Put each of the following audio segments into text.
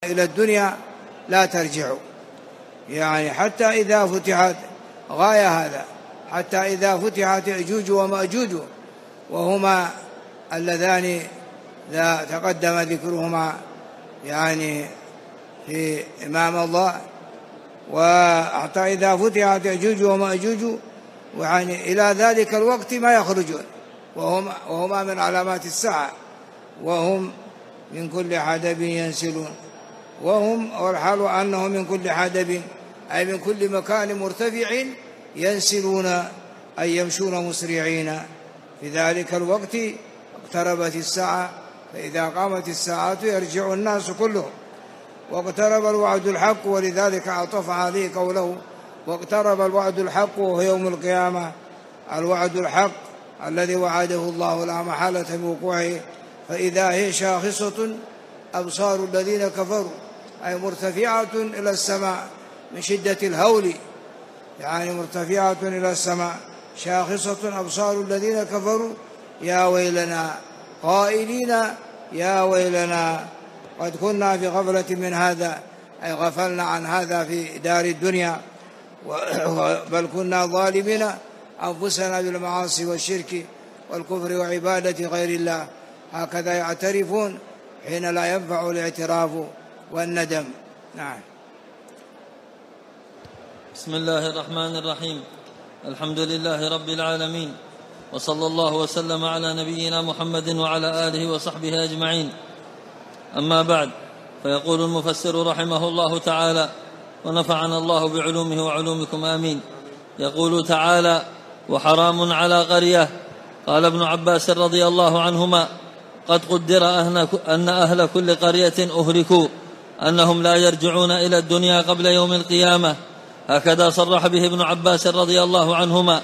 إلى الدنيا لا ترجعوا، يعني حتى إذا فتحت غاية هذا، حتى إذا فتحت يأجوج ومأجوج وهما اللذان لا تقدم ذكرهما يعني في إمام الله، وحتى إذا فتحت يأجوج ومأجوج يعني إلى ذلك الوقت ما يخرجون، وهما من علامات الساعة، وهم من كل حدب ينسلون، والحال أنهم من كل حدب أي من كل مكان مرتفع ينسلون أي يمشون مسرعين. في ذلك الوقت اقتربت الساعة، فإذا قامت الساعة يرجع الناس كلهم، واقترب الوعد الحق، ولذلك عطف عليه قوله واقترب الوعد الحق وهو يوم القيامة، الوعد الحق الذي وعده الله لا محالة بوقوعه، فإذا هي شاخصة أبصار الذين كفروا أي مرتفعة إلى السماء من شدة الهول، يعني مرتفعة إلى السماء شاخصة أبصار الذين كفروا يا ويلنا، قائلين يا ويلنا قد كنا في غفلة من هذا، أي غفلنا عن هذا في دار الدنيا، بل كنا ظالمين أنفسنا بالمعاصي والشرك والكفر وعبادة غير الله. هكذا يعترفون حين لا ينفع الاعتراف والندم. نعم. بسم الله الرحمن الرحيم. الحمد لله رب العالمين، وصلى الله وسلم على نبينا محمد وعلى آله وصحبه أجمعين. أما بعد، فيقول المفسر رحمه الله تعالى ونفعنا الله بعلومه وعلومكم آمين. يقول تعالى: وحرام على قرية. قال ابن عباس رضي الله عنهما: قد قدر أن أهل كل قرية أهلكوا، أنهم لا يرجعون إلى الدنيا قبل يوم القيامة. هكذا صرح به ابن عباس رضي الله عنهما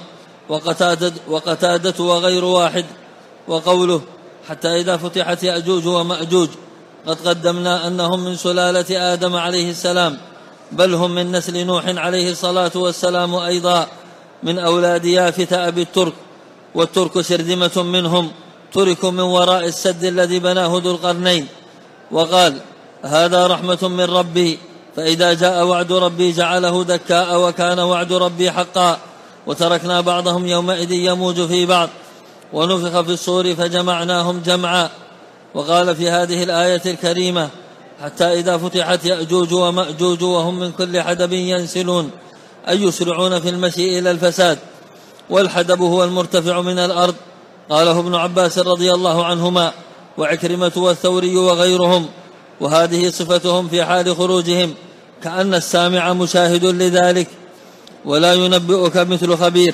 وقتادة وغير واحد. وقوله حتى إذا فتحت يأجوج ومأجوج، قد قدمنا أنهم من سلالة آدم عليه السلام، بل هم من نسل نوح عليه الصلاة والسلام، أيضا من أولاد يافث أبي الترك، والترك شرذمة منهم، تركوا من وراء السد الذي بناه ذو القرنين. وقال: هذا رحمة من ربي، فإذا جاء وعد ربي جعله دكاء، وكان وعد ربي حقا، وتركنا بعضهم يومئذ يموج في بعض، ونفخ في الصور فجمعناهم جمعا. وقال في هذه الآية الكريمة: حتى إذا فتحت يأجوج ومأجوج وهم من كل حدب ينسلون، أي يسرعون في المشي إلى الفساد، والحدب هو المرتفع من الأرض. قاله ابن عباس رضي الله عنهما وعكرمة والثوري وغيرهم، وهذه صفتهم في حال خروجهم، كأن السامع مشاهد لذلك، ولا ينبئك مثل خبير.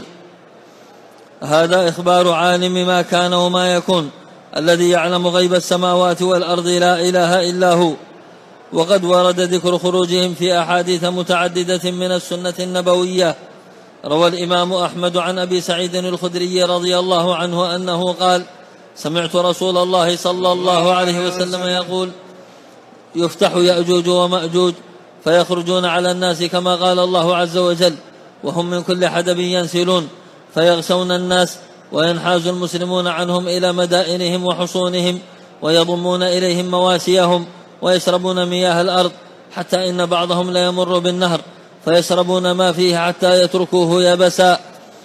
هذا إخبار عالم ما كان وما يكون، الذي يعلم غيب السماوات والأرض، لا إله إلا هو. وقد ورد ذكر خروجهم في أحاديث متعددة من السنة النبوية. روى الإمام أحمد عن أبي سعيد الخدري رضي الله عنه أنه قال: سمعت رسول الله صلى الله عليه وسلم يقول: يفتح يأجوج ومأجوج فيخرجون على الناس كما قال الله عز وجل، وهم من كل حدب ينسلون، فيغشون الناس، وينحاز المسلمون عنهم إلى مدائنهم وحصونهم، ويضمون إليهم مواسيهم، ويشربون مياه الأرض، حتى إن بعضهم لا يمر بالنهر فيشربون ما فيه حتى يتركوه يبسا،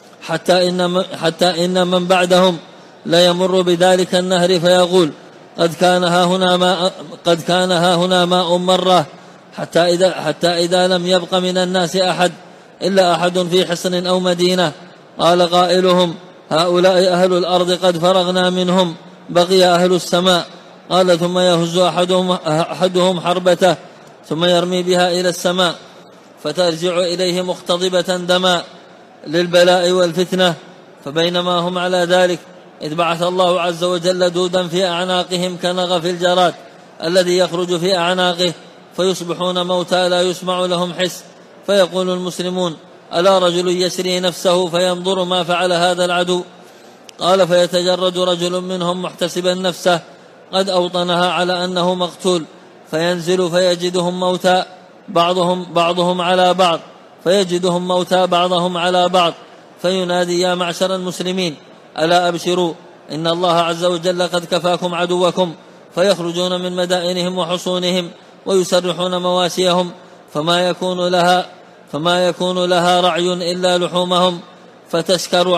حتى إن من بعدهم لا يمر بذلك النهر فيقول: قد كان ها هنا ماء مرة، حتى إذا لم يبق من الناس أحد إلا أحد في حصن أو مدينة، قال قائلهم: هؤلاء أهل الأرض قد فرغنا منهم، بقي أهل السماء. قال: ثم يهز أحدهم حربته، ثم يرمي بها إلى السماء، فترجع إليه مختضبة دما للبلاء والفتنة. فبينما هم على ذلك إذ بعث الله عز وجل دودا في أعناقهم كنغف الجراد الذي يخرج في أعناقه، فيصبحون موتى لا يسمع لهم حس. فيقول المسلمون: ألا رجل يسري نفسه فينظر ما فعل هذا العدو؟ قال: فيتجرد رجل منهم محتسبا نفسه قد أوطنها على أنه مقتول، فينزل فيجدهم موتى بعضهم على بعض، فيجدهم موتى بعضهم على بعض، فينادي: يا معشر المسلمين، ألا أبشروا، إن الله عز وجل قد كفاكم عدوكم. فيخرجون من مدائنهم وحصونهم ويسرحون مواسيهم فما يكون لها رعي إلا لحومهم فتسكر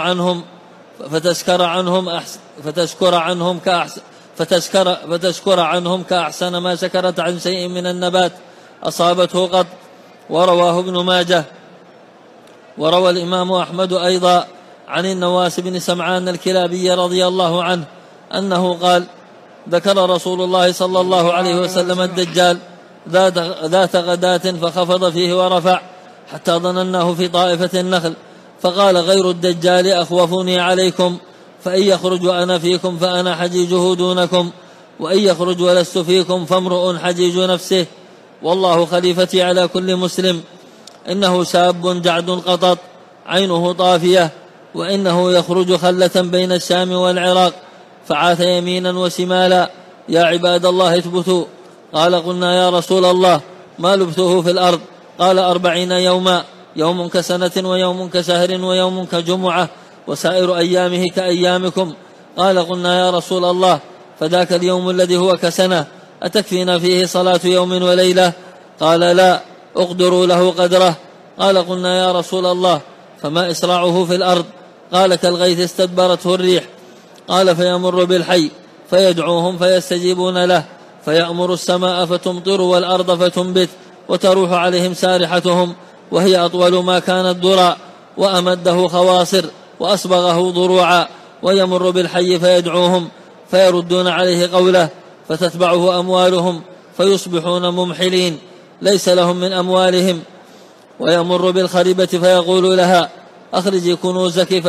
عنهم كأحسن ما سكرت عن شيء من النبات أصابته قط. ورواه ابن ماجه. وروى الإمام أحمد أيضا عن النواس بن سمعان الكلابي رضي الله عنه أنه قال: ذكر رسول الله صلى الله عليه وسلم الدجال ذات غداة فخفض فيه ورفع حتى ظنناه في طائفة النخل، فقال: غير الدجال أخوفني عليكم، فإن يخرج أنا فيكم فأنا حجيجه دونكم، وإن يخرج ولست فيكم فامرؤ حجيج نفسه، والله خليفتي على كل مسلم. إنه شاب جعد قطط عينه طافية، وإنه يخرج خلة بين الشام والعراق، فعاث يمينا وشمالا. يا عباد الله اثبتوا. قال: قلنا يا رسول الله ما لبثه في الأرض؟ قال: 40 يوما، يوم كسنة ويوم كشهر ويوم كجمعة، وسائر أيامه كأيامكم. قال: قلنا يا رسول الله فذاك اليوم الذي هو كسنة أتكفينا فيه صلاة يوم وليلة؟ قال: لا، اقدروا له قدره. قال: قلنا يا رسول الله فما إسراعه في الأرض؟ قال: كالغيث استدبرته الريح. قال: فيمر بالحي فيدعوهم فيستجيبون له، فيأمر السماء فتمطر والأرض فتنبت، وتروح عليهم سارحتهم وهي أطول ما كانت ذرى، وأمده خواصر وأصبغه ضروعا. ويمر بالحي فيدعوهم فيردون عليه قوله، فتتبعه أموالهم فيصبحون ممحلين ليس لهم من أموالهم. ويمر بالخربة فيقول لها: أخرجي كنوزك،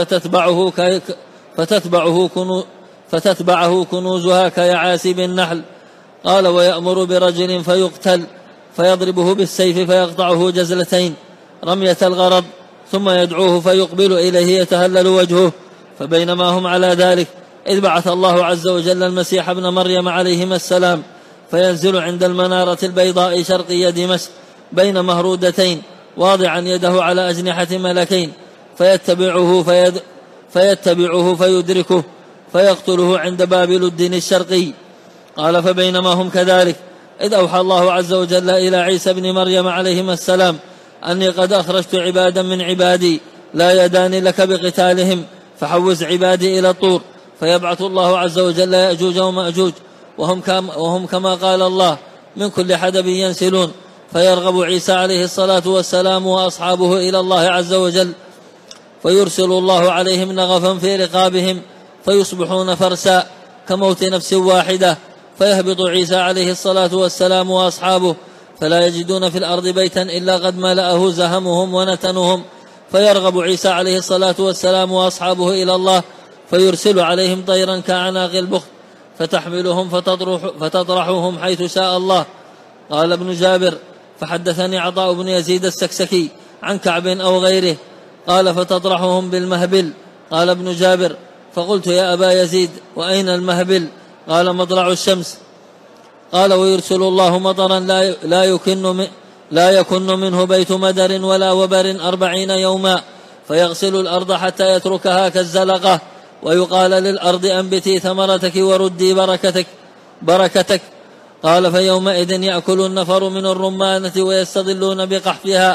فتتبعه كنوزها كيعاسب النحل. قال: ويأمر برجل فيقتل فيضربه بالسيف فيقطعه جزلتين رمية الغرض، ثم يدعوه فيقبل إليه يتهلل وجهه. فبينما هم على ذلك إذ بعث الله عز وجل المسيح ابن مريم عليهما السلام، فينزل عند المنارة البيضاء شرقي دمشق بين مهرودتين واضعا يده على أجنحة ملكين، فيتبعه فيدركه فيقتله عند باب لد الشرقي. قال: فبينما هم كذلك إذ أوحى الله عز وجل إلى عيسى بن مريم عليهما السلام: أني قد أخرجت عبادا من عبادي لا يدان لك بقتالهم، فحوز عبادي إلى الطور. فيبعث الله عز وجل يأجوج ومأجوج وهم كما قال الله من كل حدب ينسلون، فيرغب عيسى عليه الصلاة والسلام وأصحابه إلى الله عز وجل، فيرسل الله عليهم نغفا في رقابهم فيصبحون فرسا كموت نفس واحدة، فيهبط عيسى عليه الصلاة والسلام وأصحابه فلا يجدون في الأرض بيتا إلا قد ملأه زهمهم ونتنهم، فيرغب عيسى عليه الصلاة والسلام وأصحابه إلى الله، فيرسل عليهم طيرا كأعناق البخت فتحملهم فتطرحهم حيث شاء الله. قال ابن جابر: فحدثني عطاء بن يزيد السكسكي عن كعب أو غيره قال: فتطرحهم بالمهبل. قال ابن جابر: فقلت: يا أبا يزيد وأين المهبل؟ قال: مطلع الشمس. قال: ويرسل الله مطرا لا يكن منه بيت مدر ولا وبر 40 يوما، فيغسل الأرض حتى يتركها كالزلقة، ويقال للأرض: أنبتي ثمرتك وردي بركتك. قال: فيومئذ يأكل النفر من الرمانة ويستظلون بقحفها،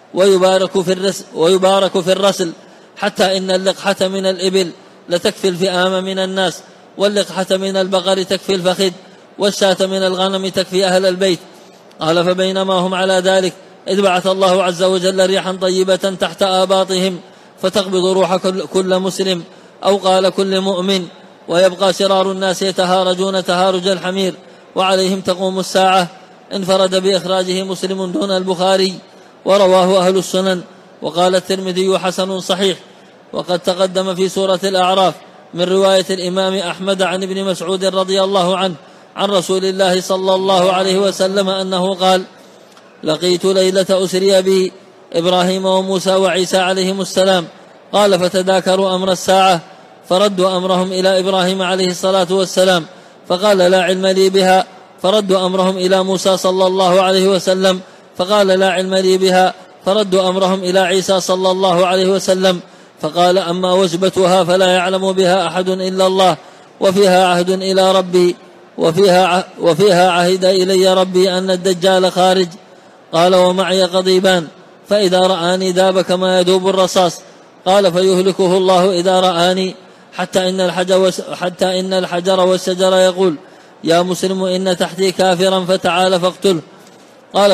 ويبارك في الرسل، حتى إن اللقحة من الإبل لتكفي الفئام من الناس، واللقحة من البقر تكفي الفخذ، والشاة من الغنم تكفي أهل البيت. قال: فبينما هم على ذلك إذ بعث الله عز وجل ريحا طيبة تحت آباطهم فتقبض روح كل مسلم، أو قال كل مؤمن، ويبقى شرار الناس يتهارجون تهارج الحمير، وعليهم تقوم الساعة. انفرد بإخراجه مسلم دون البخاري، ورواه أهل السنن. وقال الترمذي: حسن صحيح. وقد تقدم في سورة الأعراف من رواية الإمام أحمد عن ابن مسعود رضي الله عنه عن رسول الله صلى الله عليه وسلم أنه قال: لقيت ليلة أسري بي إبراهيم وموسى وعيسى عليهم السلام. قال: فتذاكروا أمر الساعة، فردوا أمرهم إلى إبراهيم عليه الصلاة والسلام فقال: لا علم لي بها. فردوا أمرهم إلى موسى صلى الله عليه وسلم فقال: لا علم لي بها. فردوا أمرهم إلى عيسى صلى الله عليه وسلم فقال: أما وجبتها فلا يعلم بها أحد إلا الله، وفيها عهد إلى ربي وفيها عهد إلي ربي أن الدجال خارج. قال ومعي قضيبان، فإذا رآني ذاب كما يذوب الرصاص. قال فيهلكه الله إذا رآني، حتى إن الحجر والشجر يقول يا مسلم إن تحتي كافرا فتعال فاقتله. قال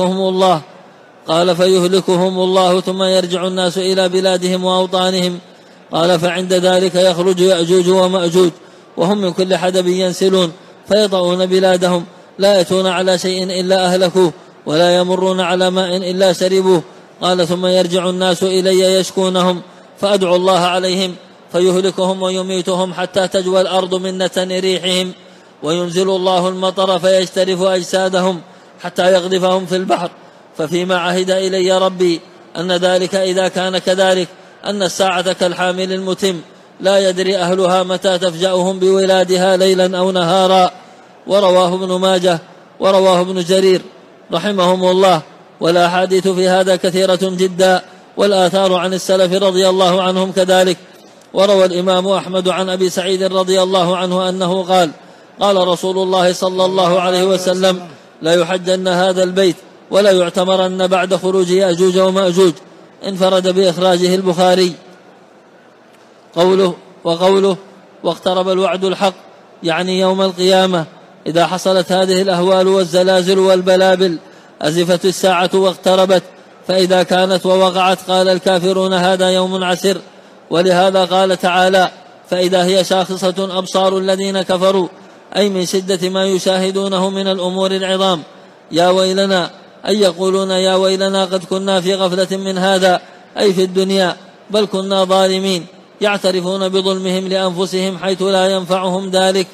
فيهلكهم الله ثم يرجع الناس إلى بلادهم وأوطانهم. قال فعند ذلك يخرج يأجوج ومأجوج وهم من كل حدب ينسلون فيطؤون بلادهم، لا يأتون على شيء إلا أهلكوه ولا يمرون على ماء إلا شربوه. قال ثم يرجع الناس إلي يشكونهم فأدعو الله عليهم فيهلكهم ويميتهم حتى تجوى الأرض من نتن ريحهم، وينزل الله المطر فيجترف أجسادهم حتى يغذفهم في البحر. ففيما عهد إلي ربي أن ذلك إذا كان كذلك أن الساعة كالحامل المتم لا يدري أهلها متى تفجأهم بولادها ليلا أو نهارا. ورواه ابن ماجه ورواه ابن جرير رحمهم الله. والأحاديث في هذا كثيرة جدا، والآثار عن السلف رضي الله عنهم كذلك. وروى الإمام أحمد عن أبي سعيد رضي الله عنه أنه قال قال رسول الله صلى الله عليه وسلم لا يحجن هذا البيت ولا يعتمرن بعد خروج يأجوج ومأجوج. انفرد بإخراجه البخاري. وقوله واقترب الوعد الحق يعني يوم القيامة إذا حصلت هذه الأهوال والزلازل والبلابل أزفت الساعة واقتربت، فإذا كانت ووقعت قال الكافرون هذا يوم عسر. ولهذا قال تعالى فإذا هي شاخصة أبصار الذين كفروا، أي من شدة ما يشاهدونه من الأمور العظام. يا ويلنا، أي يقولون يا ويلنا قد كنا في غفلة من هذا، أي في الدنيا، بل كنا ظالمين، يعترفون بظلمهم لأنفسهم حيث لا ينفعهم ذلك.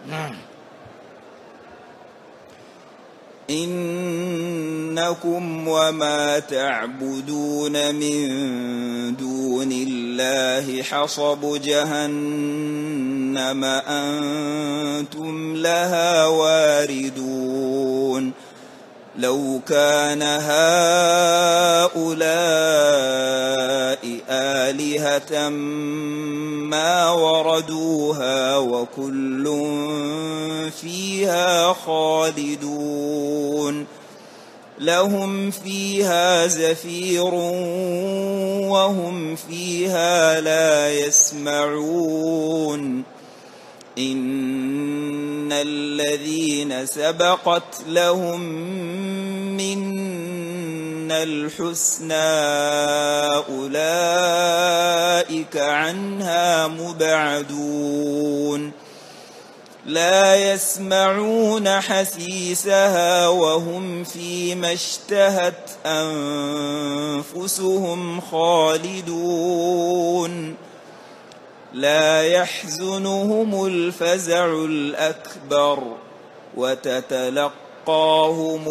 إنكم وما تعبدون من دون الله حصب جهنم أنتم لها واردون. لو كان هؤلاء آلهة ما وردوها وكل فيها خالدون. لهم فيها زفير وهم فيها لا يسمعون. إن الذين سبقت لهم منا الحسنى أولئك عنها مبعدون. لا يسمعون حسيسها وهم فيما اشتهت أنفسهم خالدون. لا يحزنهم الفزع الأكبر وتتلقاهم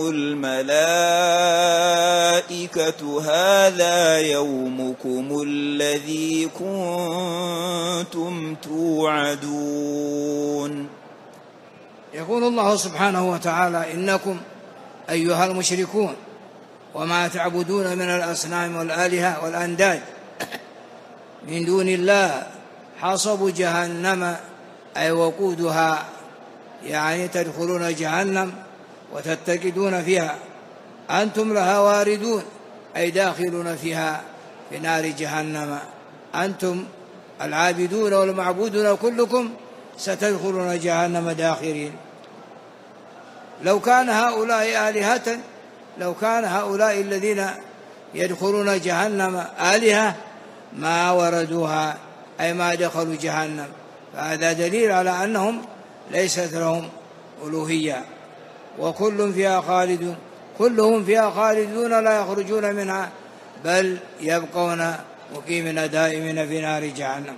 الملائكة هذا يومكم الذي كنتم توعدون. يقول الله سبحانه وتعالى إنكم أيها المشركون وما تعبدون من الأصنام والآلهة والأنداد من دون الله حصب جهنم، أي وقودها، يعني تدخلون جهنم وتتقدون فيها، أنتم لها واردون، أي داخلون فيها في نار جهنم. أنتم العابدون والمعبودون كلكم ستدخلون جهنم داخرين. لو كان هؤلاء آلهة، لو كان هؤلاء الذين يدخلون جهنم آلهة ما وردوها، أي ما دخلوا جهنم. فهذا دليل على أنهم ليست لهم ألوهية، وكل فيها خالدون، كلهم فيها خالدون لا يخرجون منها، بل يبقون مقيمين دائمين في نار جهنم.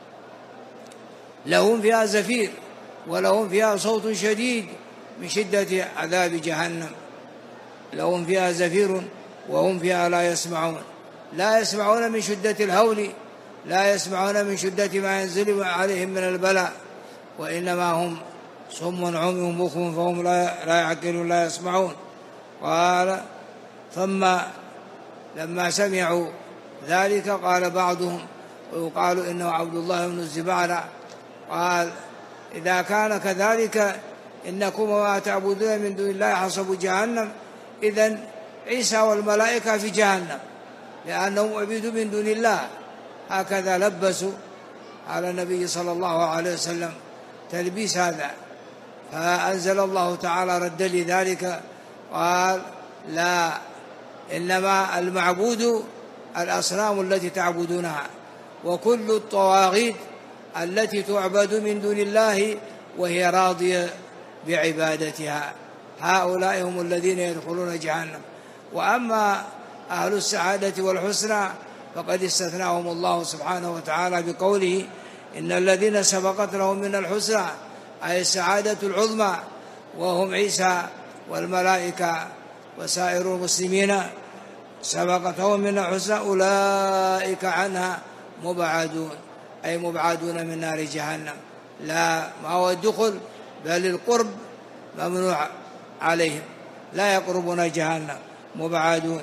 لهم فيها زفير ولهم فيها صوت شديد من شدة عذاب جهنم. لهم فيها زفير وهم فيها لا يسمعون، لا يسمعون من شدة الهول، لا يسمعون من شدة ما ينزل عليهم من البلاء، وإنما هم صم عمي بكم فهم لا يعقلون لا يسمعون. قال ثم لما سمعوا ذلك قال بعضهم، ويقال إنه عبد الله بن الزبالة، قال إذا كان كذلك إنكم وما تعبدون من دون الله حصب جهنم. إذن عيسى والملائكة في جهنم لأنهم عبيدوا من دون الله. هكذا لبسوا على النبي صلى الله عليه وسلم تلبيس هذا، فأنزل الله تعالى رد لذلك، قال لا، إنما المعبود الأصنام التي تعبدونها، وكل الطواغيت التي تعبد من دون الله وهي راضية بعبادتها، هؤلاء هم الذين يدخلون جهنم. وأما أهل السعادة والحسنى فقد استثناهم الله سبحانه وتعالى بقوله إن الذين سبقت لهم من الحسنى، أي السعادة العظمى، وهم عيسى والملائكة وسائر المسلمين، سبقتهم من الحسنى أولئك عنها مبعدون، أي مبعدون من نار جهنم. لا، ما هو الدخل بل القرب ممنوع عليهم، لا يقربون جهنم، مبعدون،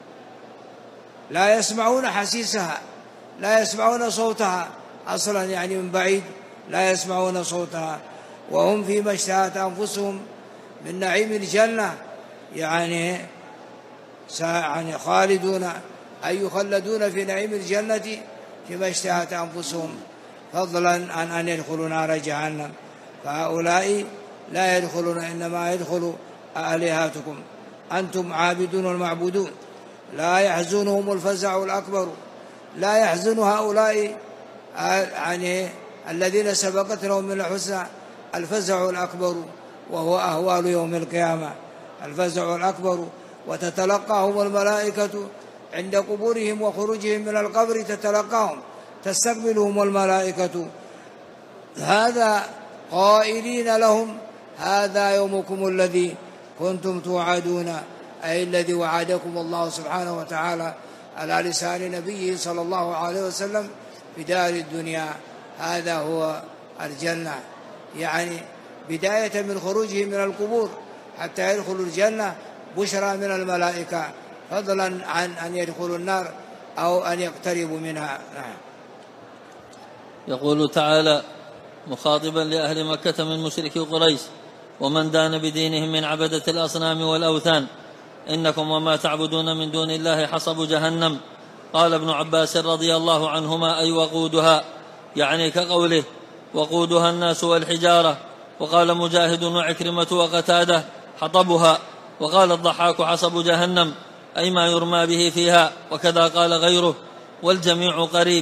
لا يسمعون حسيسها، لا يسمعون صوتها أصلا، يعني من بعيد لا يسمعون صوتها، وهم فيما اشتهت أنفسهم من نعيم الجنة، يعني خالدون، أي يخلدون في نعيم الجنة فيما اشتهت أنفسهم، فضلا عن أن يدخلوا نار جهنم. فهؤلاء لا يدخلون، إنما يدخل آلهتكم، أنتم عابدون والمعبودون. لا يحزنهم الفزع الأكبر، لا يحزن هؤلاء يعني الذين سبقت لهم من الحسنى الفزع الأكبر، وهو أهوال يوم القيامة، الفزع الأكبر. وتتلقاهم الملائكة عند قبورهم وخروجهم من القبر، تتلقاهم، تستقبلهم الملائكة، هذا قائلين لهم هذا يومكم الذي كنتم توعدون، أي الذي وعدكم الله سبحانه وتعالى على لسان نبيه صلى الله عليه وسلم في دار الدنيا، هذا هو الجنة، يعني بداية من خروجهم من القبور حتى يدخلوا الجنة بشرى من الملائكة، فضلا عن أن يدخلوا النار أو أن يقتربوا منها. يقول تعالى مخاطبا لأهل مكة من مشركي قريش ومن دان بدينهم من عبدة الأصنام والأوثان: إنكم وما تعبدون من دون الله حصب جهنم. قال ابن عباس رضي الله عنهما: أي وقودها، يعني كقوله وقودها الناس والحجارة. وقال مجاهد وعكرمة وقتادة: حطبها. وقال الضحاك: حصب جهنم، أي ما يرمى به فيها. وكذا قال غيره، والجميع قريب.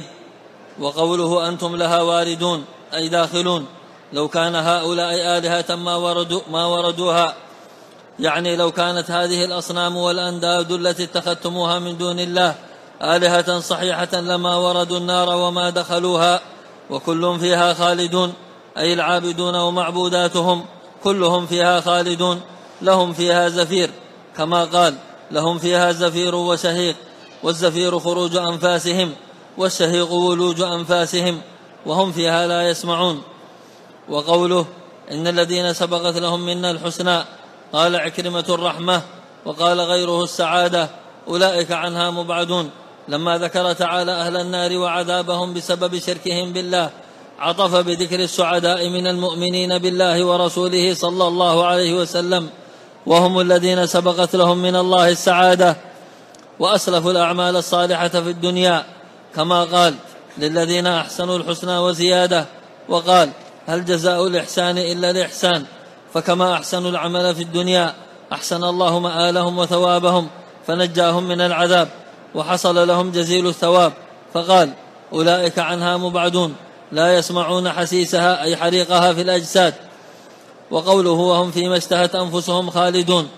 وقوله أنتم لها واردون، أي داخلون. لو كان هؤلاء آلهة ما وردوها، يعني لو كانت هذه الأصنام والأنداد التي اتخذتموها من دون الله آلهة صحيحة لما وردوا النار وما دخلوها. وكل فيها خالدون، أي العابدون ومعبوداتهم كلهم فيها خالدون، لهم فيها زفير، كما قال: لهم فيها زفير وشهيق، والزفير خروج أنفاسهم، والشهيق ولوج أنفاسهم، وهم فيها لا يسمعون. وقوله إن الذين سبقت لهم منا الحسنى، قال عكرمة الرحمة، وقال غيره السعادة، أولئك عنها مبعدون. لما ذكر تعالى أهل النار وعذابهم بسبب شركهم بالله، عطف بذكر السعداء من المؤمنين بالله ورسوله صلى الله عليه وسلم، وهم الذين سبقت لهم من الله السعادة وأسلفوا الأعمال الصالحة في الدنيا، كما قال: للذين أحسنوا الحسنى وزيادة. وقال: هل جزاء الإحسان إلا الإحسان؟ فكما أحسنوا العمل في الدنيا أحسن الله مآلهم وثوابهم، فنجاهم من العذاب وحصل لهم جزيل الثواب، فقال: أولئك عنها مبعدون، لا يسمعون حسيسها، أي حريقها في الأجساد. وقوله وهم فيما اشتهت أنفسهم خالدون،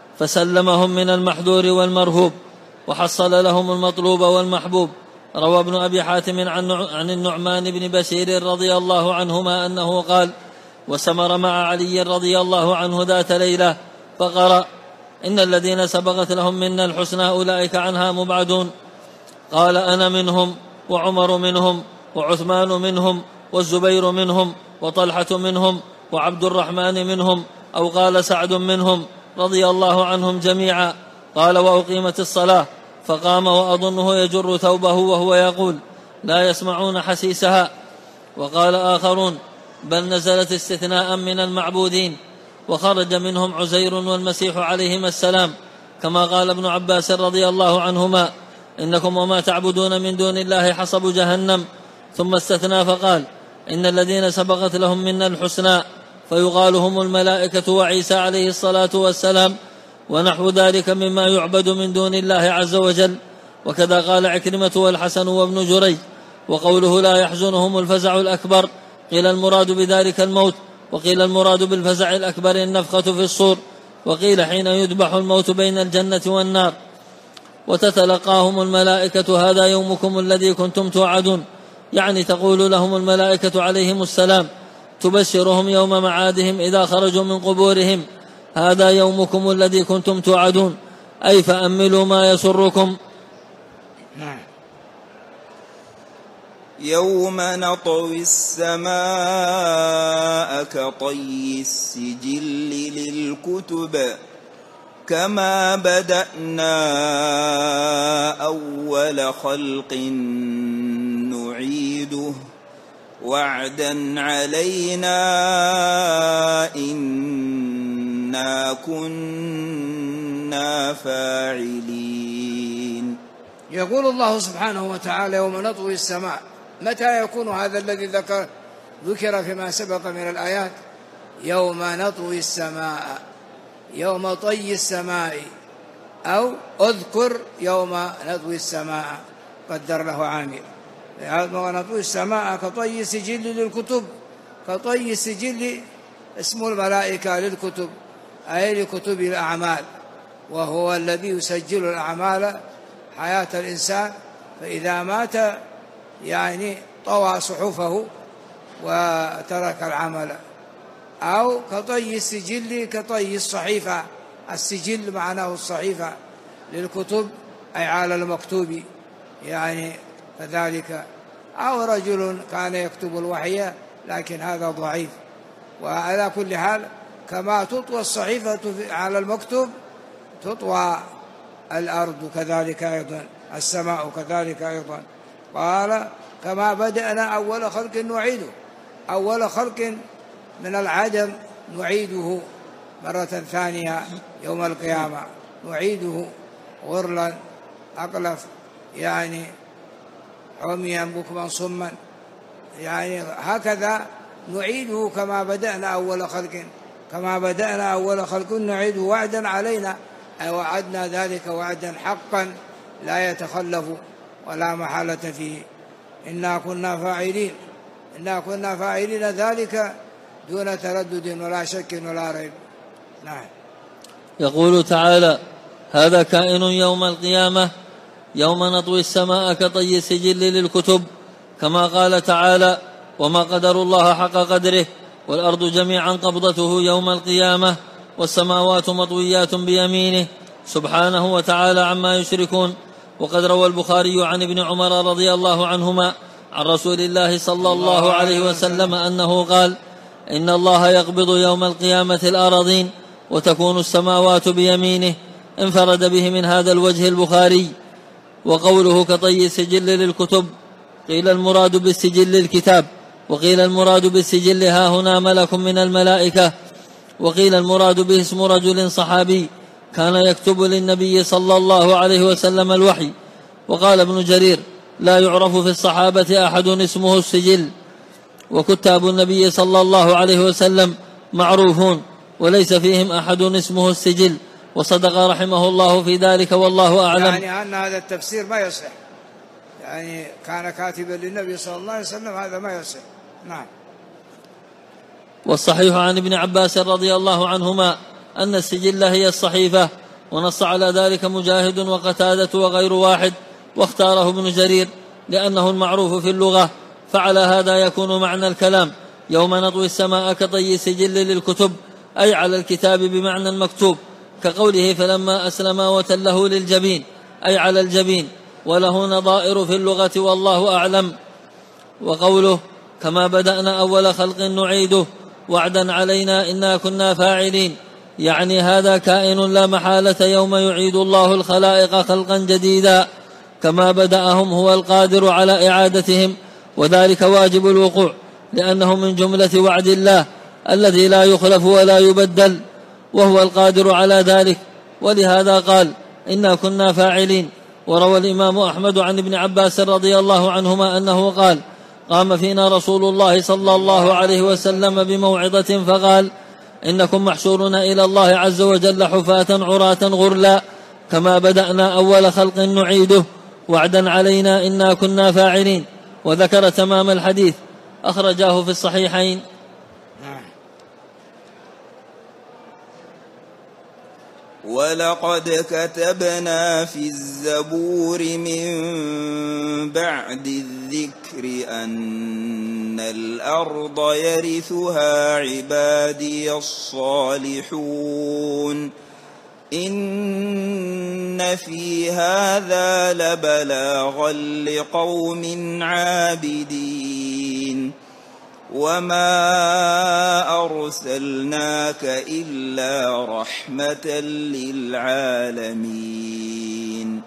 فسلمهم من المحذور والمرهوب، وحصل لهم المطلوب والمحبوب. روى ابن أبي حاتم عن النعمان بن بشير رضي الله عنهما أنه قال: وسمر مع علي رضي الله عنه ذات ليلة فقرأ: إن الذين سبقت لهم منا الحسنى أولئك عنها مبعدون. قال: أنا منهم، وعمر منهم، وعثمان منهم، والزبير منهم، وطلحة منهم، وعبد الرحمن منهم، أو قال سعد منهم، رضي الله عنهم جميعا. قال: وأقيمت الصلاة، فقام وأظنه يجر ثوبه وهو يقول: لا يسمعون حسيسها. وقال آخرون: بل نزلت استثناء من المعبودين، وخرج منهم عزير والمسيح عليهما السلام، كما قال ابن عباس رضي الله عنهما: إنكم وما تعبدون من دون الله حصب جهنم. ثم استثنى فقال: إن الذين سبقت لهم منا الحسنى، فيقال هم الملائكة وعيسى عليه الصلاة والسلام ونحو ذلك مما يعبد من دون الله عز وجل. وكذا قال عكرمة والحسن وابن جريج. وقوله لا يحزنهم الفزع الأكبر، قيل المراد بذلك الموت، وقيل المراد بالفزع الأكبر النفخة في الصور، وقيل حين يذبح الموت بين الجنة والنار. وتتلقاهم الملائكة: هذا يومكم الذي كنتم توعدون، يعني تقول لهم الملائكة عليهم السلام، تبشرهم يوم معادهم إذا خرجوا من قبورهم: هذا يومكم الذي كنتم توعدون، أي فأملوا ما يسركم. يوم نطوي السماء كطي السجل للكتب كما بدأنا أول خلق نعيده وعدا علينا إنا كنا فاعلين. يقول الله سبحانه وتعالى: يوم نطوي السماء. متى يكون هذا الذي ذكر فيما سبق من الآيات؟ يوم نطوي السماء، يوم طي السماء، أو اذكر يوم نطوي السماء، قدر له عامل. يوم نطوي السماء كطي السجل للكتب. كطي السجل اسم الملائكة للكتب، أي لكتب الأعمال، وهو الذي يسجل الأعمال حياة الإنسان، فإذا مات يعني طوى صحفه وترك العمل. أو كطي السجل كطي الصحيفة. السجل معناه الصحيفة للكتب، أي على المكتوب يعني كذلك. أو رجل كان يكتب الوحي، لكن هذا ضعيف. وعلى كل حال كما تطوى الصحيفة على المكتوب تطوى الأرض كذلك أيضا، السماء كذلك أيضا. قال: كما بدأنا أول خلق نعيده. أول خلق من العدم نعيده مرة ثانية يوم القيامة، نعيده غرلا أقلف، يعني عميا بكما صما، يعني هكذا نعيده كما بدأنا أول خلق. كما بدأنا أول خلق نعيده وعدا علينا، أي وعدنا ذلك وعدا حقا لا يتخلف ولا محالة فيه. إنا كنا فاعلين. إنا كنا فاعلين ذلك دون تردد ولا شك ولا ريب. نعم. يقول تعالى: هذا كائن يوم القيامة، يوم نطوي السماء كطي السجل للكتب، كما قال تعالى: وما قدر الله حق قدره والأرض جميعا قبضته يوم القيامة والسماوات مطويات بيمينه سبحانه وتعالى عما يشركون. وقد روى البخاري عن ابن عمر رضي الله عنهما عن رسول الله صلى الله عليه وسلم أنه قال: إن الله يقبض يوم القيامة الأراضين وتكون السماوات بيمينه. انفرد به من هذا الوجه البخاري. وقوله كطي السجل للكتب، قيل المراد بالسجل الكتاب، وقيل المراد بالسجل ها هنا ملك من الملائكة، وقيل المراد به اسم رجل صحابي كان يكتب للنبي صلى الله عليه وسلم الوحي. وقال ابن جرير: لا يعرف في الصحابة أحد اسمه السجل، وكتاب النبي صلى الله عليه وسلم معروفون وليس فيهم أحد اسمه السجل. وصدق رحمه الله في ذلك والله أعلم. يعني أن هذا التفسير ما يصح، يعني كان كاتبا للنبي صلى الله عليه وسلم، هذا ما يصح. نعم. والصحيح عن ابن عباس رضي الله عنهما أن السجل هي الصحيفة، ونص على ذلك مجاهد وقتادة وغير واحد، واختاره ابن جرير لأنه المعروف في اللغة. فعلى هذا يكون معنى الكلام يوم نطوي السماء كطي السجل للكتب، أي على الكتاب بمعنى المكتوب، كقوله: فلما أسلم وتله للجبين، أي على الجبين، وله نظائر في اللغة والله أعلم. وقوله كما بدأنا أول خلق نعيده وعدا علينا إنا كنا فاعلين، يعني هذا كائن لا محالة يوم يعيد الله الخلائق خلقا جديدا كما بدأهم هو القادر على إعادتهم، وذلك واجب الوقوع، لأنه من جملة وعد الله الذي لا يخلف ولا يبدل، وهو القادر على ذلك، ولهذا قال: إنا كنا فاعلين. وروى الإمام أحمد عن ابن عباس رضي الله عنهما أنه قال: قام فينا رسول الله صلى الله عليه وسلم بموعظة فقال: إنكم محشورون إلى الله عز وجل حفاة عراة غرلا، كما بدأنا أول خلق نعيده، وعدا علينا إنا كنا فاعلين. وذكر تمام الحديث، أخرجاه في الصحيحين. ولقد كتبنا في الزبور من بعد الذكر أن الأرض يرثها عبادي الصالحون إن في هذا لبلاغا لقوم عابدين وما أرسلناك إلا رحمة للعالمين.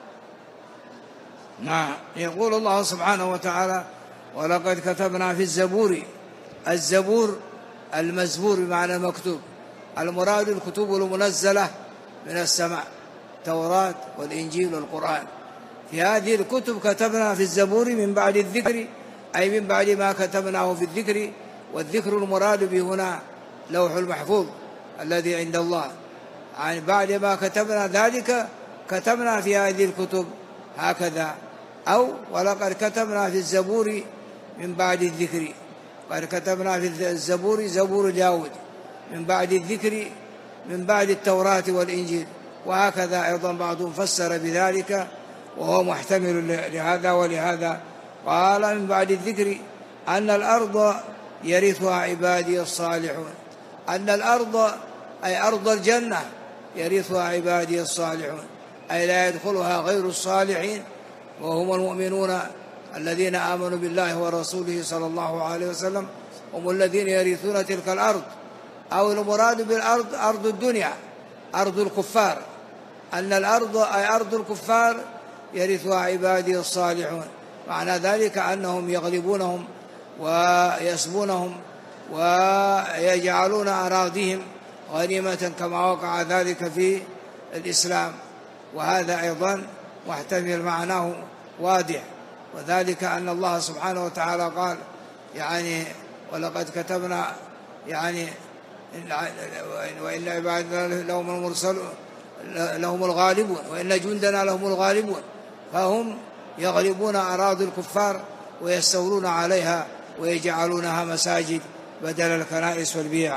نعم. يقول الله سبحانه وتعالى: ولقد كتبنا في الزبور. الزبور المزبور بمعنى المكتوب، المراد الكتب المنزلة من السماء، التوراة والإنجيل والقرآن. في هذه الكتب كتبنا في الزبور من بعد الذكر، أي من بعد ما كتبناه في الذكر. والذكر المراد به هنا لوح المحفوظ الذي عند الله. يعني بعد ما كتبنا ذلك كتبنا في هذه الكتب هكذا. أو ولقد كتبنا في الزبور من بعد الذكر، قد كتبنا في الزبور زبور داود، من بعد الذكر من بعد التوراة والإنجيل. وهكذا أيضا بعضهم فسر بذلك وهو محتمل لهذا ولهذا. قال: من بعد الذكر أن الأرض يرثها عبادي الصالحون. أن الأرض أي أرض الجنة يرثها عبادي الصالحون، أي لا يدخلها غير الصالحين، وهم المؤمنون الذين آمنوا بالله ورسوله صلى الله عليه وسلم، هم الذين يرثون تلك الأرض. أو المراد بالأرض أرض الدنيا، أرض الكفار. أن الأرض أي أرض الكفار يرثها عبادي الصالحون، معنى ذلك أنهم يغلبونهم ويسبونهم ويجعلون أراضيهم غنيمة كما وقع ذلك في الإسلام. وهذا أيضا محتمل معناه واضح، وذلك أن الله سبحانه وتعالى قال: يعني ولقد كتبنا يعني وإن عبادنا لهم الغالبون وإن جندنا لهم الغالبون. فهم يغلبون أراضي الكفار ويستولون عليها ويجعلونها مساجد بدل الكنائس والبيع.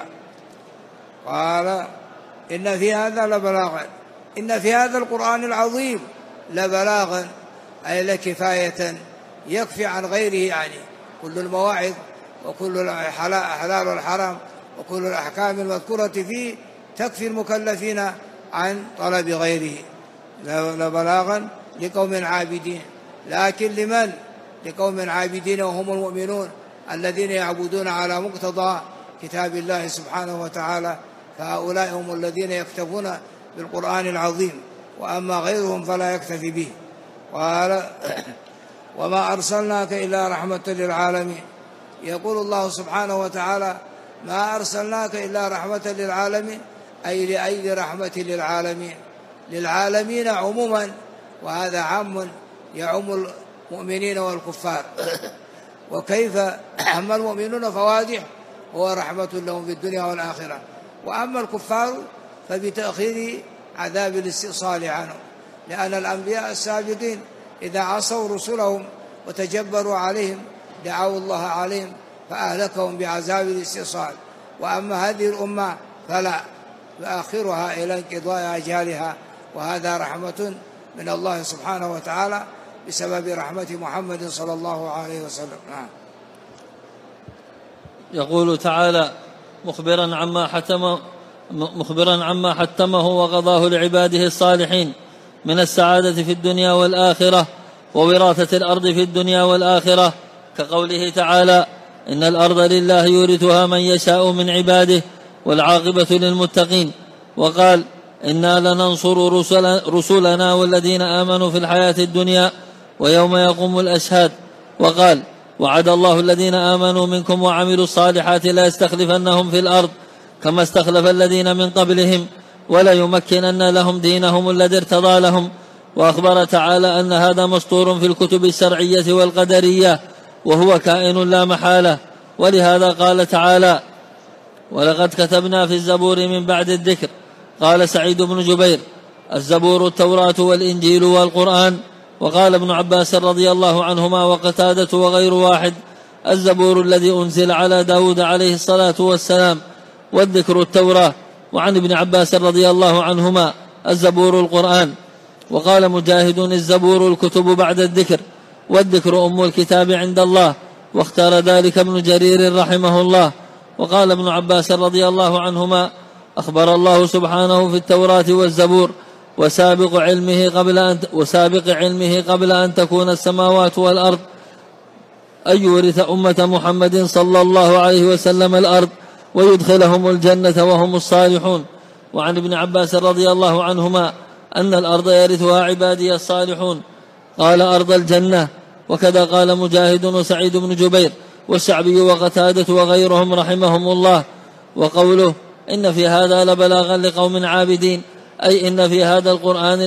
قال: إن في هذا لبلاغا، إن في هذا القرآن العظيم لبلاغا، أي لكفاية يكفي عن غيره. يعني كل المواعظ وكل الحلال والحرام وكل الأحكام المذكورة فيه تكفي المكلفين عن طلب غيره. لبلاغا لقوم عابدين. لكن لمن؟ لقوم عابدين وهم المؤمنون الذين يعبدون على مقتضى كتاب الله سبحانه وتعالى، فهؤلاء هم الذين يكتفون بالقرآن العظيم، وأما غيرهم فلا يكتفي به. قال: وما أرسلناك إلا رحمة للعالمين. يقول الله سبحانه وتعالى: ما أرسلناك إلا رحمة للعالمين، أي لأي رحمة للعالمين، للعالمين عموما، وهذا عام يعم المؤمنين والكفار. وكيف؟ أما المؤمنون فواضح هو رحمة لهم في الدنيا والآخرة، وأما الكفار فبتأخير عذاب الاستئصال عنهم، لأن الأنبياء السابقين إذا عصوا رسلهم وتجبروا عليهم دعوا الله عليهم فأهلكهم بعذاب الاستئصال. وأما هذه الأمة فلا، يؤخرها إلى انقضاء أجالها، وهذا رحمة من الله سبحانه وتعالى بسبب رحمة محمد صلى الله عليه وسلم. يقول تعالى مخبرا عما حتمه وقضاه لعباده الصالحين من السعادة في الدنيا والآخرة ووراثة الأرض في الدنيا والآخرة، كقوله تعالى: إن الأرض لله يورثها من يشاء من عباده والعاقبة للمتقين. وقال: إنا لننصر رسلنا والذين آمنوا في الحياة الدنيا ويوم يقوم الأشهاد. وقال: وعد الله الذين آمنوا منكم وعملوا الصالحات ليستخلفنهم في الأرض كما استخلف الذين من قبلهم وليمكنن لهم دينهم الذي ارتضى لهم. وأخبر تعالى أن هذا مسطور في الكتب الشرعية والقدرية وهو كائن لا محالة. ولهذا قال تعالى: ولقد كتبنا في الزبور من بعد الذكر. قال سعيد بن جبير: الزبور التوراة والإنجيل والقرآن. وقال ابن عباس رضي الله عنهما وقتادة وغير واحد: الزبور الذي أنزل على داود عليه الصلاة والسلام، والذكر التوراة. وعن ابن عباس رضي الله عنهما: الزبور القرآن. وقال مجاهد: الزبور الكتب بعد الذكر، والذكر أم الكتاب عند الله. واختار ذلك ابن جرير رحمه الله. وقال ابن عباس رضي الله عنهما: أخبر الله سبحانه في التوراة والزبور وسابق علمه قبل أن تكون السماوات والأرض أن يورث أمة محمد صلى الله عليه وسلم الأرض ويدخلهم الجنة وهم الصالحون. وعن ابن عباس رضي الله عنهما أن الأرض يرثها عبادي الصالحون، قال: أرض الجنة. وكذا قال مجاهد وسعيد بن جبير والشعبي وقتادة وغيرهم رحمهم الله. وقوله: إن في هذا لبلاغا لقوم عابدين، أي إن في هذا القرآن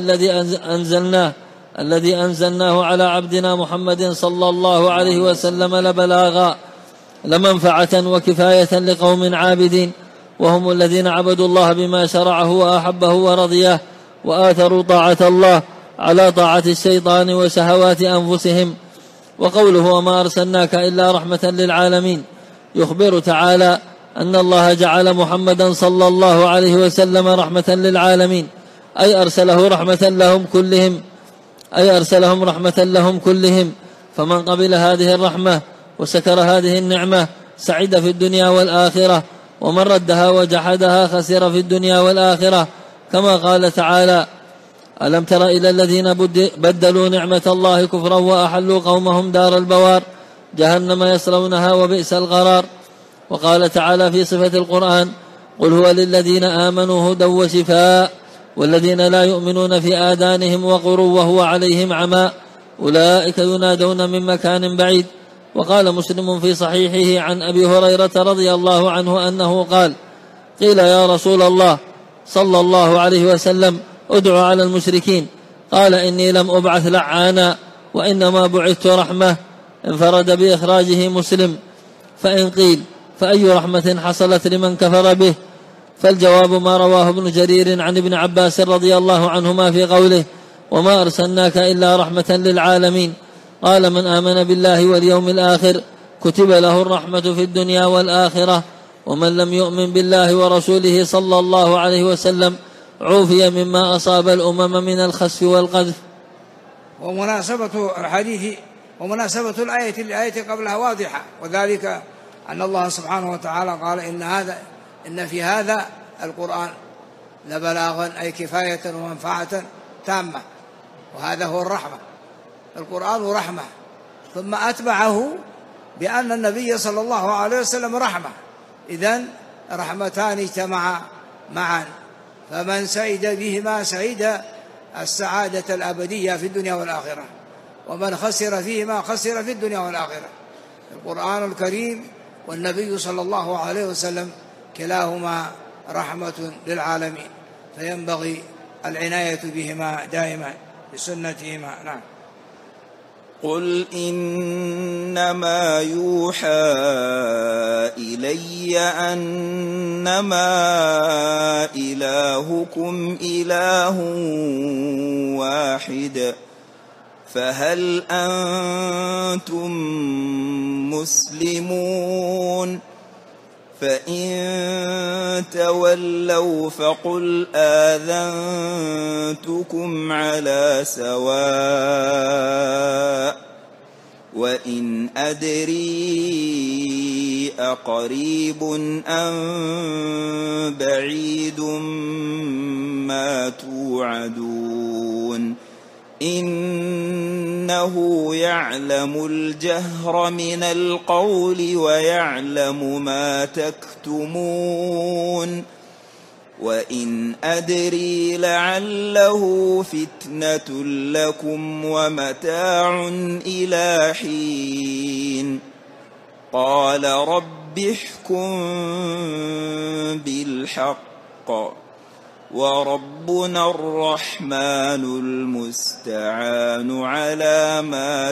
الذي أنزلناه على عبدنا محمد صلى الله عليه وسلم لبلاغا لمنفعة وكفاية لقوم عابدين، وهم الذين عبدوا الله بما شرعه وأحبه ورضيه، وآثروا طاعة الله على طاعة الشيطان وشهوات أنفسهم. وقوله: وما أرسلناك إلا رحمة للعالمين، يخبر تعالى أن الله جعل محمدا صلى الله عليه وسلم رحمة للعالمين، أي أرسلهم رحمة لهم كلهم. فمن قبل هذه الرحمة وسكر هذه النعمة سعد في الدنيا والآخرة، ومن ردها وجحدها خسر في الدنيا والآخرة. كما قال تعالى: ألم تر إلى الذين بدلوا نعمة الله كفرا وأحلوا قومهم دار البوار جهنم يصلونها وبئس القرار. وقال تعالى في صفة القرآن: قل هو للذين آمنوا هدى وشفاء والذين لا يؤمنون في آذانهم وقر وهو عليهم عمى أولئك ينادون من مكان بعيد. وقال مسلم في صحيحه عن أبي هريرة رضي الله عنه أنه قال: قيل يا رسول الله صلى الله عليه وسلم ادعو على المشركين، قال: إني لم أبعث لعانا وإنما بعثت رحمة. انفرد بإخراجه مسلم. فإن قيل: فأي رحمة حصلت لمن كفر به؟ فالجواب ما رواه ابن جرير عن ابن عباس رضي الله عنهما في قوله: وما أرسلناك إلا رحمة للعالمين. قال: من آمن بالله واليوم الآخر كتب له الرحمة في الدنيا والآخرة، ومن لم يؤمن بالله ورسوله صلى الله عليه وسلم عوفي مما أصاب الأمم من الخسف والقذف. ومناسبة الحديث ومناسبة الآية للآية قبلها واضحة، وذلك أن الله سبحانه وتعالى قال: إن في هذا القرآن لبلاغا، أي كفاية ومنفعة تامة، وهذا هو الرحمة. القرآن رحمة، ثم أتبعه بأن النبي صلى الله عليه وسلم رحمة. إذن رحمتان اجتمعا معا، فمن سعد بهما سعد السعادة الأبدية في الدنيا والآخرة، ومن خسر فيهما خسر في الدنيا والآخرة. القرآن الكريم والنبي صلى الله عليه وسلم كلاهما رحمة للعالمين، فينبغي العناية بهما دائما بسنتهما. نعم. قل إنما يوحى إلي أنما إلهكم إله واحد فهل أنتم مسلمون؟ فإن تولوا فقل آذنتكم على سواء وإن أدري أقريب أم بعيد ما توعدون إنه يعلم الجهر من القول ويعلم ما تكتمون وإن أدري لعله فتنة لكم ومتاع إلى حين قال رب احكم بالحق وربنا الرحمن المستعان على ما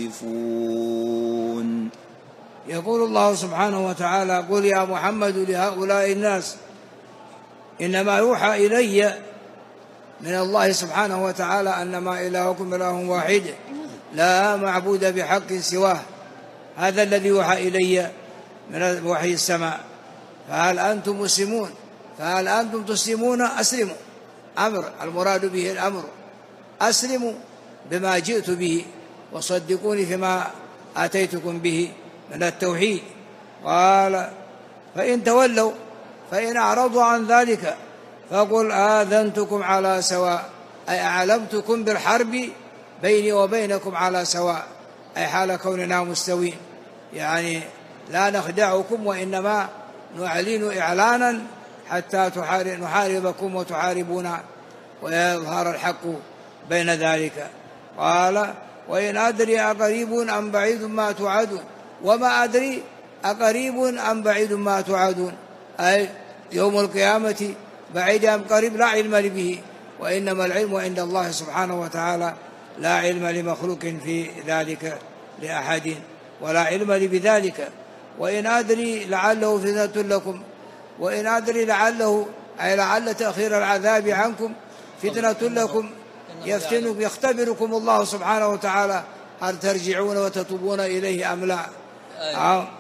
تصفون. يقول الله سبحانه وتعالى: قل يا محمد لهؤلاء الناس إنما يوحى إلي من الله سبحانه وتعالى أنما إلهكم إله واحد لا معبود بحق سواه. هذا الذي يوحى إلي من وحي السماء. فهل أنتم مسلمون؟ فهل أنتم تسلمون؟ أسلموا. أمر، المراد به الأمر. أسلموا بما جئت به وصدقوني فيما آتيتكم به من التوحيد. قال: فإن تولوا، فإن أعرضوا عن ذلك فقل آذنتكم على سواء، أي أعلمتكم بالحرب بيني وبينكم على سواء، أي حال كوننا مستوين، يعني لا نخدعكم وإنما نعلن إعلانا حتى نحاربكم وتحاربونا ويظهر الحق بين ذلك. قال: وإن أدري أقريب أم بعيد ما توعدون، وما أدري أقريب أم بعيد ما توعدون، أي يوم القيامة بعيد أم قريب لا علم لي به، وإنما العلم عند الله سبحانه وتعالى، لا علم لمخلوق في ذلك لأحد، ولا علم لي بذلك. وإن أدري لعله فتنة لكم، وإن أدري لعله أي لعل تأخير العذاب عنكم فتنة لكم، يختبركم الله سبحانه وتعالى هل ترجعون وتتوبون إليه أم لا. قبلها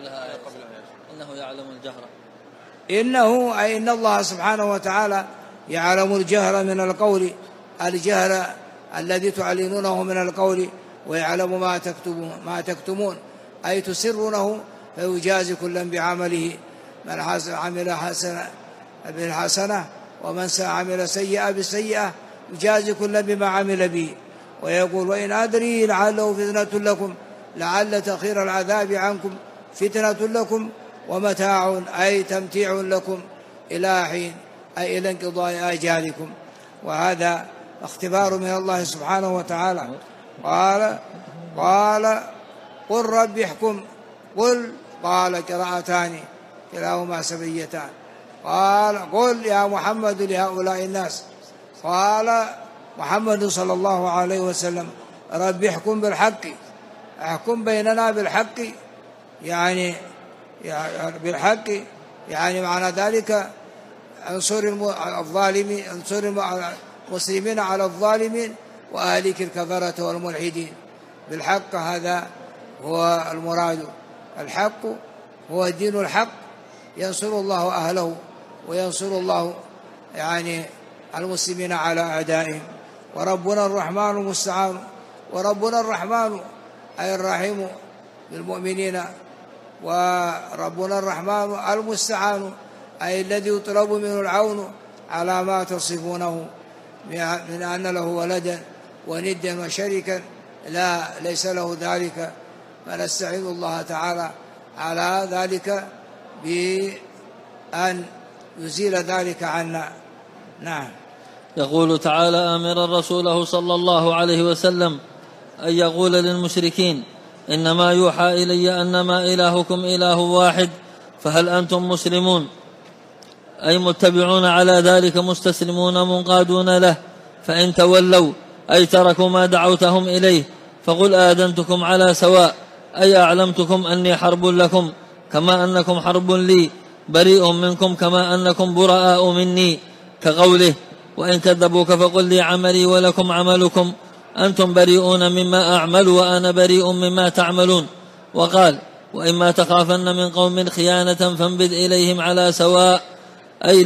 إنه يعلم الجهر، إنه أي إن الله سبحانه وتعالى يعلم الجهر من القول، الجهر الذي تعلنونه من القول، ويعلم ما تكتمون أي تسرونه، فيجازي كلا بعمله، من عمل حسنة بالحسنة ومن عمل سيئة بالسيئة يجازي كلا بما عمل به. ويقول: وإن أدري لعله فتنة لكم، لعل تأخير العذاب عنكم فتنة لكم، ومتاع أي تمتيع لكم إلى حين أي إلى انقضاء آجالكم. وهذا اختبار من الله سبحانه وتعالى. قال: قل رب احكم. قال قراءتان كلاهما سبيتان. قال: قل يا محمد لهؤلاء الناس. قال محمد صلى الله عليه وسلم: رب احكم بالحق، احكم بيننا بالحق، يعني بالحق، يعني معنى ذلك انصر الظالمين، انصر المسلمين على الظالمين، وأهلك الكفرة والملحدين. بالحق هذا هو المراد، الحق هو دين الحق، ينصر الله أهله وينصر الله يعني المسلمين على أعدائهم. وربنا الرحمن المستعان، وربنا الرحمن أي الرحيم بالمؤمنين، وربنا الرحمن المستعان أي الذي يطلب منه العون على ما تصفونه من أن له ولدا وندا وشريكا، لا ليس له ذلك، فنستعين الله تعالى على ذلك بأن يزيل ذلك عنا. نعم. يقول تعالى آمرا رسوله صلى الله عليه وسلم أن يقول للمشركين: إنما يوحى إلي أنما إلهكم إله واحد، فهل أنتم مسلمون؟ أي متبعون على ذلك، مستسلمون منقادون له. فإن تولوا أي تركوا ما دعوتهم إليه فقل آذنتكم على سواء، أي أعلمتكم أني حرب لكم كما أنكم حرب لي، بريء منكم كما أنكم براء مني، كقوله: وإن كذبوك فقل لي عملي ولكم عملكم، أنتم بريئون مما أعمل وأنا بريء مما تعملون. وقال: وإما تخافن من قوم خيانة فانبذ إليهم على سواء، أي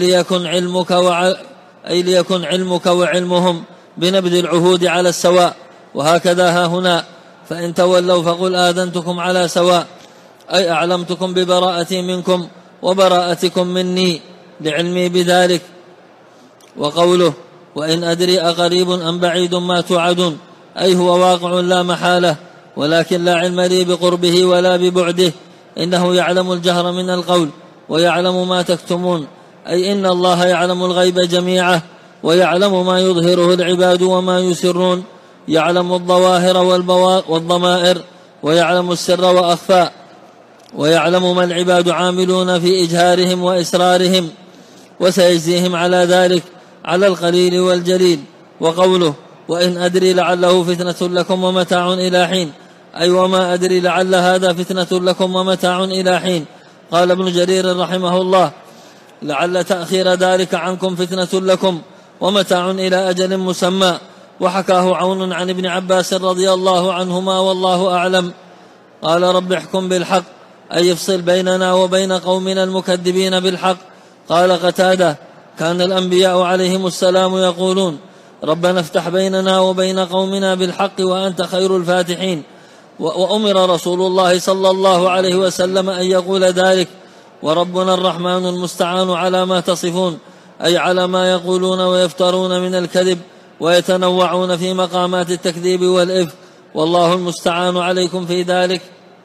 ليكن علمك وعلمهم بنبذ العهود على السواء. وهكذا ها هنا: فإن تولوا فقل آذنتكم على سواء، أي أعلمتكم ببراءتي منكم وبراءتكم مني لعلمي بذلك. وقوله: وإن أدري أقريب أم بعيد ما توعدون، أي هو واقع لا محالة، ولكن لا علم لي بقربه ولا ببعده، إنه يعلم الجهر من القول ويعلم ما تكتمون، أي إن الله يعلم الغيب جميعه، ويعلم ما يظهره العباد وما يسرون، يعلم الظواهر والضمائر، ويعلم السر وأخفى، ويعلم ما العباد عاملون في إجهارهم وإسرارهم، وسيجزيهم على ذلك على القليل والجليل. وقوله وإن أدري لعله فتنة لكم ومتاع إلى حين، أي وما أدري لعل هذا فتنة لكم ومتاع إلى حين. قال ابن جرير رحمه الله لعل تأخير ذلك عنكم فتنة لكم ومتاع إلى أجل مسمى. وحكاه عون عن ابن عباس رضي الله عنهما والله أعلم قال رب احكم بالحق، أي افصل بيننا وبين قومنا المكذبين بالحق. قال قتادة كان الأنبياء عليهم السلام يقولون ربنا افتح بيننا وبين قومنا بالحق وأنت خير الفاتحين. وأمر رسول الله صلى الله عليه وسلم أن يقول ذلك. وربنا الرحمن المستعان على ما تصفون، أي على ما يقولون ويفترون من الكذب، ويتنوعون في مقامات التكذيب والإفك، والله المستعان عليكم في ذلك.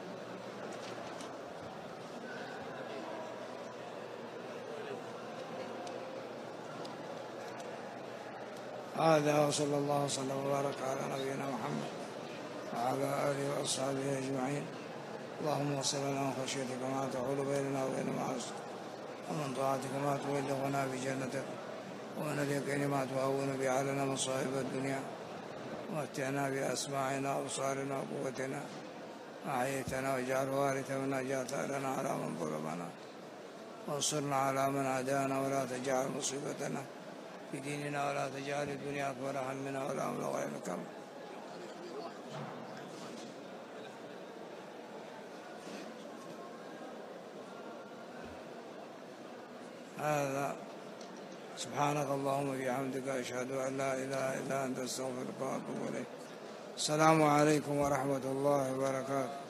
هذا وصلى الله وسلم وبارك على نبينا محمد وعلى آله وأصحابه أجمعين. اللهم وصل لنا من خشيتك ما تحول بيننا وبين معاصيك، ومن طاعتك ما تبلغنا بجنتك، ومن اليقين ما تهون به علينا مصائب الدنيا، ومتعنا بأسماعنا وأبصارنا وقوتنا ما أحييتنا، واجعل وارث منا، اجعل ثأرنا على من ظلمنا، وانصرنا على من عادانا، ولا تجعل مصيبتنا في ديننا، ولا تجعل الدنيا أكبر همنا ولا مبلغ علمك. هذا سبحانك اللهم وبحمدك أشهد أن لا إله إلا أنت أستغفرك وأتوب إليك. السلام عليكم ورحمة الله وبركاته.